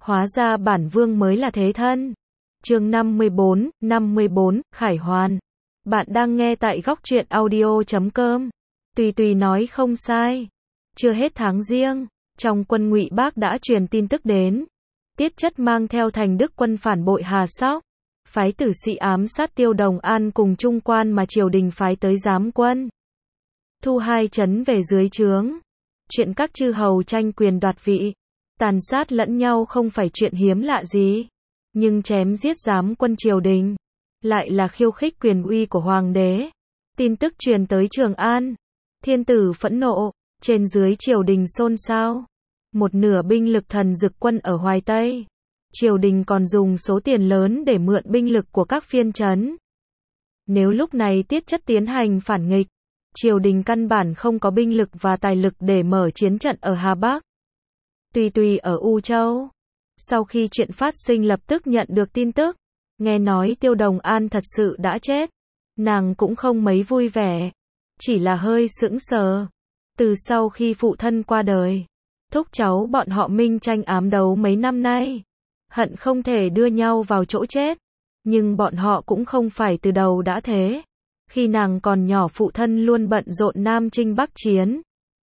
Hóa ra bản vương mới là thế thân. Chương 54, Khải Hoàn. Bạn đang nghe tại góc truyện audio.com. Tùy Tùy nói không sai. Chưa hết tháng Giêng, trong quân Ngụy Bác đã truyền tin tức đến. Tiết Chất mang theo Thành Đức quân phản bội Hà Sóc, phái tử sĩ ám sát Tiêu Đồng An cùng Trung Quan mà triều đình phái tới giám quân. Thu hai trấn về dưới trướng. Chuyện các chư hầu tranh quyền đoạt vị, tàn sát lẫn nhau không phải chuyện hiếm lạ gì. Nhưng chém giết giám quân triều đình, lại là khiêu khích quyền uy của hoàng đế. Tin tức truyền tới Trường An. Thiên tử phẫn nộ, trên dưới triều đình xôn xao. Một nửa binh lực Thần Dực quân ở Hoài Tây. Triều đình còn dùng số tiền lớn để mượn binh lực của các phiên trấn. Nếu lúc này Tiết Chất tiến hành phản nghịch, triều đình căn bản không có binh lực và tài lực để mở chiến trận ở Hà Bắc. Tùy Tùy ở U Châu, sau khi chuyện phát sinh lập tức nhận được tin tức, nghe nói Tiêu Đồng An thật sự đã chết. Nàng cũng không mấy vui vẻ, chỉ là hơi sững sờ. Từ sau khi phụ thân qua đời, thúc cháu bọn họ minh tranh ám đấu mấy năm nay, hận không thể đưa nhau vào chỗ chết. Nhưng bọn họ cũng không phải từ đầu đã thế. Khi nàng còn nhỏ phụ thân luôn bận rộn Nam Chinh Bắc Chiến.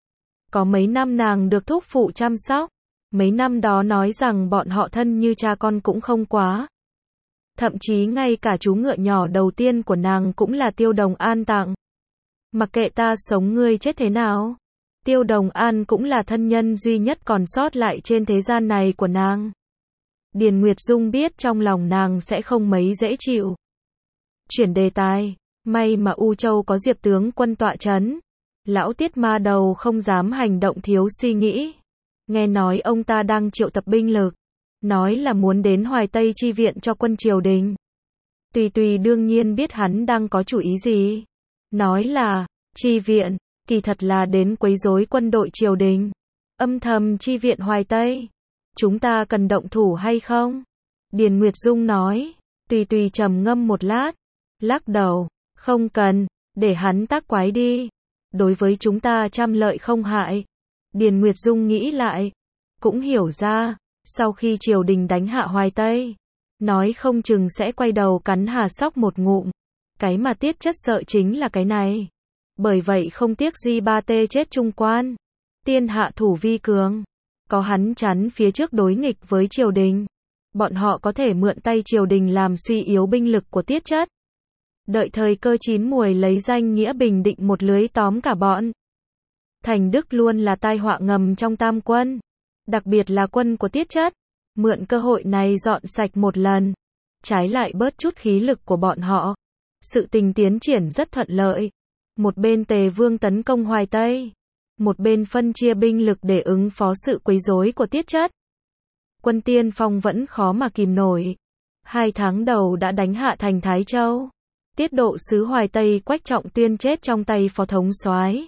Có mấy năm nàng được thúc phụ chăm sóc. Mấy năm đó nói rằng bọn họ thân như cha con cũng không quá. Thậm chí ngay cả chú ngựa nhỏ đầu tiên của nàng cũng là Tiêu Đồng An tặng. Mặc kệ ta sống ngươi chết thế nào, Tiêu Đồng An cũng là thân nhân duy nhất còn sót lại trên thế gian này của nàng. Điền Nguyệt Dung biết trong lòng nàng sẽ không mấy dễ chịu. Chuyển đề tài, may mà U Châu có Diệp tướng quân tọa trấn. Lão Tiết ma đầu không dám hành động thiếu suy nghĩ. Nghe nói ông ta đang triệu tập binh lực, nói là muốn đến Hoài Tây chi viện cho quân triều đình. Tùy Tùy đương nhiên biết hắn đang có chủ ý gì. Nói là chi viện, kỳ thật là đến quấy rối quân đội triều đình, âm thầm chi viện Hoài Tây. Chúng ta cần động thủ hay không? Điền Nguyệt Dung nói. Tùy Tùy trầm ngâm một lát, lắc đầu, không cần, để hắn tác quái đi. Đối với chúng ta trăm lợi không hại. Điền Nguyệt Dung nghĩ lại, cũng hiểu ra, sau khi triều đình đánh hạ Hoài Tây, nói không chừng sẽ quay đầu cắn Hà Sóc một ngụm. Cái mà Tiết Chất sợ chính là cái này. Bởi vậy không tiếc Di Ba Tê chết Trung Quan, tiên hạ thủ vi cường. Có hắn chắn phía trước đối nghịch với triều đình, bọn họ có thể mượn tay triều đình làm suy yếu binh lực của Tiết Chất. Đợi thời cơ chín muồi lấy danh nghĩa bình định một lưới tóm cả bọn. Thành Đức luôn là tai họa ngầm trong tam quân, đặc biệt là quân của Tiết Chất. Mượn cơ hội này dọn sạch một lần, trái lại bớt chút khí lực của bọn họ. Sự tình tiến triển rất thuận lợi. Một bên Tề Vương tấn công Hoài Tây, một bên phân chia binh lực để ứng phó sự quấy rối của Tiết Chất. Quân tiên phong vẫn khó mà kìm nổi. 2 tháng đầu đã đánh hạ thành Thái Châu. Tiết độ sứ Hoài Tây Quách Trọng Tuyên chết trong tay phó thống soái,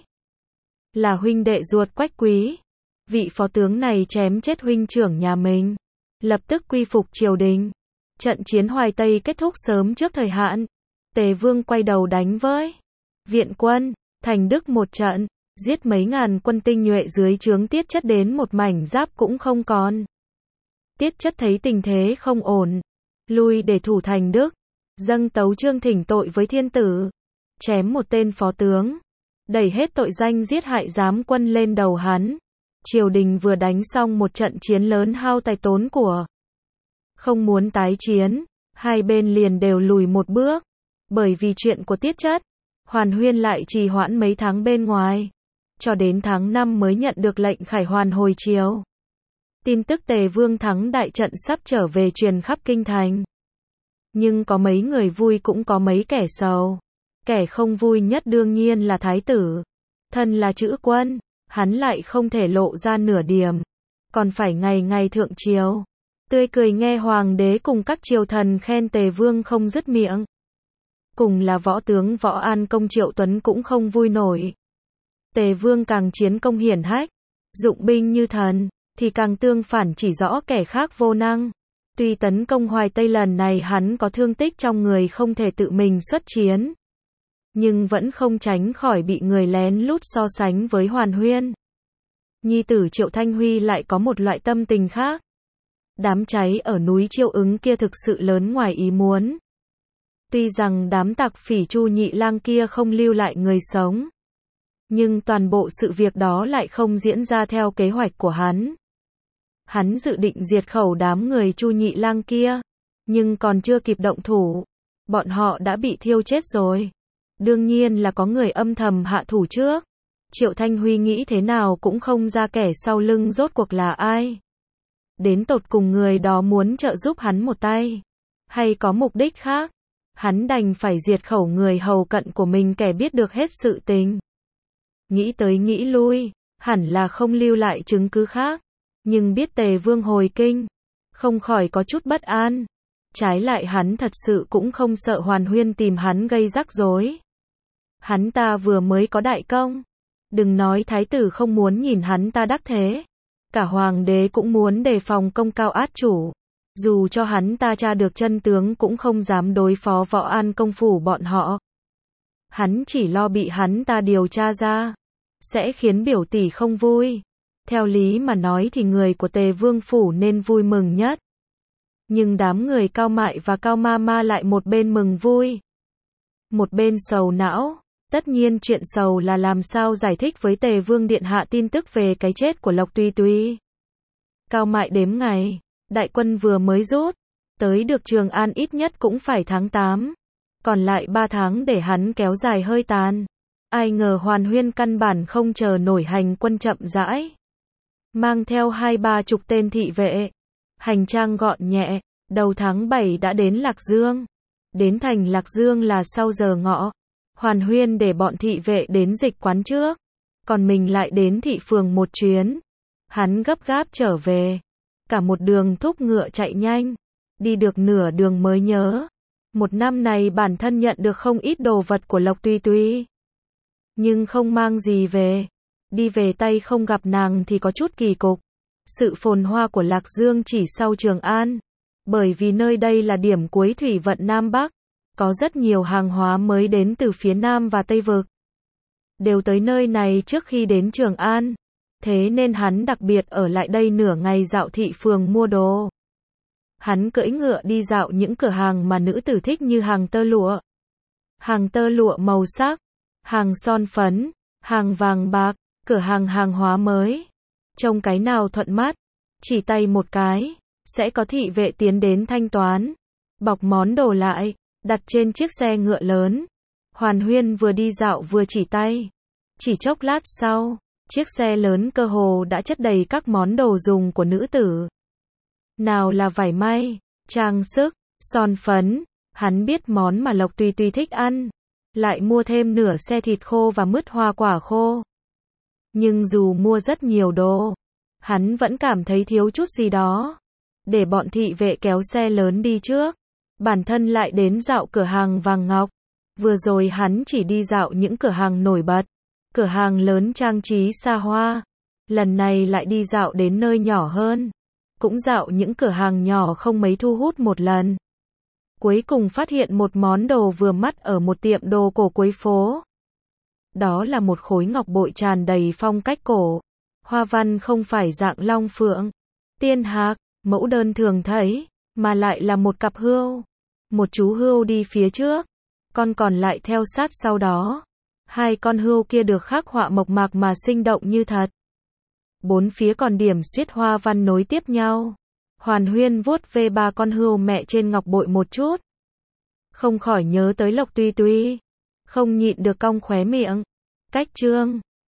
là huynh đệ ruột Quách Quý. Vị phó tướng này chém chết huynh trưởng nhà mình, lập tức quy phục triều đình. Trận chiến Hoài Tây kết thúc sớm trước thời hạn. Tề Vương quay đầu đánh với viện quân, Thành Đức một trận, giết mấy ngàn quân tinh nhuệ dưới trướng Tiết Chất đến một mảnh giáp cũng không còn. Tiết Chất thấy tình thế không ổn, lui để thủ Thành Đức, dâng tấu chương thỉnh tội với thiên tử, chém một tên phó tướng, đẩy hết tội danh giết hại giám quân lên đầu hắn. Triều đình vừa đánh xong một trận chiến lớn hao tài tốn của, không muốn tái chiến, hai bên liền đều lùi một bước. Bởi vì chuyện của Tiết Chất, Hoàn Huyên lại trì hoãn mấy tháng bên ngoài, cho đến tháng 5 mới nhận được lệnh khải hoàn hồi triều. Tin tức Tề Vương thắng đại trận sắp trở về truyền khắp kinh thành. Nhưng có mấy người vui cũng có mấy kẻ sầu. Kẻ không vui nhất đương nhiên là thái tử. Thân là chữ quân, hắn lại không thể lộ ra nửa điểm, còn phải ngày ngày thượng triều, tươi cười nghe hoàng đế cùng các triều thần khen Tề Vương không dứt miệng. Cùng là võ tướng Võ An Công Triệu Tuấn cũng không vui nổi. Tề Vương càng chiến công hiển hách, dụng binh như thần, thì càng tương phản chỉ rõ kẻ khác vô năng. Tuy tấn công Hoài Tây lần này hắn có thương tích trong người không thể tự mình xuất chiến, nhưng vẫn không tránh khỏi bị người lén lút so sánh với Hoàn Huyên. Nhi tử Triệu Thanh Huy lại có một loại tâm tình khác. Đám cháy ở núi Chiêu Ứng kia thực sự lớn ngoài ý muốn. Tuy rằng đám tặc phỉ Chu Nhị Lang kia không lưu lại người sống, nhưng toàn bộ sự việc đó lại không diễn ra theo kế hoạch của hắn. Hắn dự định diệt khẩu đám người Chu Nhị Lang kia, nhưng còn chưa kịp động thủ, bọn họ đã bị thiêu chết rồi. Đương nhiên là có người âm thầm hạ thủ trước. Triệu Thanh Huy nghĩ thế nào cũng không ra kẻ sau lưng rốt cuộc là ai. Đến tột cùng người đó muốn trợ giúp hắn một tay, hay có mục đích khác. Hắn đành phải diệt khẩu người hầu cận của mình, kẻ biết được hết sự tình. Nghĩ tới nghĩ lui, hẳn là không lưu lại chứng cứ khác. Nhưng biết Tề Vương hồi kinh, không khỏi có chút bất an. Trái lại hắn thật sự cũng không sợ Hoàn Huyên tìm hắn gây rắc rối. Hắn ta vừa mới có đại công. Đừng nói thái tử không muốn nhìn hắn ta đắc thế. Cả hoàng đế cũng muốn đề phòng công cao át chủ. Dù cho hắn ta tra được chân tướng cũng không dám đối phó Võ An công phủ bọn họ. Hắn chỉ lo bị hắn ta điều tra ra, sẽ khiến biểu tỷ không vui. Theo lý mà nói thì người của Tề Vương phủ nên vui mừng nhất. Nhưng đám người Cao Mại và Cao Ma Ma lại một bên mừng vui, một bên sầu não. Tất nhiên chuyện sầu là làm sao giải thích với Tề Vương điện hạ tin tức về cái chết của Lộc Tuy Tuy. Cao Mại đếm ngày, đại quân vừa mới rút, tới được Trường An ít nhất cũng phải tháng 8. Còn lại 3 tháng để hắn kéo dài hơi tàn. Ai ngờ Hoàn Huyên căn bản không chờ nổi, hành quân chậm rãi, mang theo 20-30 tên thị vệ, hành trang gọn nhẹ, đầu tháng 7 đã đến Lạc Dương. Đến thành Lạc Dương là sau giờ ngọ. Hoàn Huyên để bọn thị vệ đến dịch quán trước, còn mình lại đến thị phường một chuyến. Hắn gấp gáp trở về, cả một đường thúc ngựa chạy nhanh, đi được nửa đường mới nhớ, một năm này bản thân nhận được không ít đồ vật của Lộc Tuy Tuy, nhưng không mang gì về. Đi về tay không gặp nàng thì có chút kỳ cục. Sự phồn hoa của Lạc Dương chỉ sau Trường An, bởi vì nơi đây là điểm cuối thủy vận Nam Bắc, có rất nhiều hàng hóa mới đến từ phía Nam và Tây Vực, đều tới nơi này trước khi đến Trường An. Thế nên hắn đặc biệt ở lại đây nửa ngày dạo thị phường mua đồ. Hắn cưỡi ngựa đi dạo những cửa hàng mà nữ tử thích như hàng tơ lụa màu sắc, hàng son phấn, hàng vàng bạc, cửa hàng hàng hóa mới. Trông cái nào thuận mắt, chỉ tay một cái, sẽ có thị vệ tiến đến thanh toán, bọc món đồ lại, đặt trên chiếc xe ngựa lớn. Hoàn Huyên vừa đi dạo vừa chỉ tay. Chỉ chốc lát sau, chiếc xe lớn cơ hồ đã chất đầy các món đồ dùng của nữ tử. Nào là vải may, trang sức, son phấn. Hắn biết món mà Lộc Tuy Tuy thích ăn, lại mua thêm nửa xe thịt khô và mứt hoa quả khô. Nhưng dù mua rất nhiều đồ, hắn vẫn cảm thấy thiếu chút gì đó. Để bọn thị vệ kéo xe lớn đi trước, bản thân lại đến dạo cửa hàng vàng ngọc. Vừa rồi hắn chỉ đi dạo những cửa hàng nổi bật, cửa hàng lớn trang trí xa hoa. Lần này lại đi dạo đến nơi nhỏ hơn, cũng dạo những cửa hàng nhỏ không mấy thu hút một lần. Cuối cùng phát hiện một món đồ vừa mắt ở một tiệm đồ cổ cuối phố. Đó là một khối ngọc bội tràn đầy phong cách cổ. Hoa văn không phải dạng long phượng, tiên hạc, mẫu đơn thường thấy, mà lại là một cặp hươu. Một chú hươu đi phía trước, con còn lại theo sát sau đó. Hai con hươu kia được khắc họa mộc mạc mà sinh động như thật. Bốn phía còn điểm xuyết hoa văn nối tiếp nhau. Hoàn Huyên vuốt ve 3 con hươu mẹ trên ngọc bội một chút, không khỏi nhớ tới Lộc Tuy Tuy, không nhịn được cong khóe miệng. Cách chương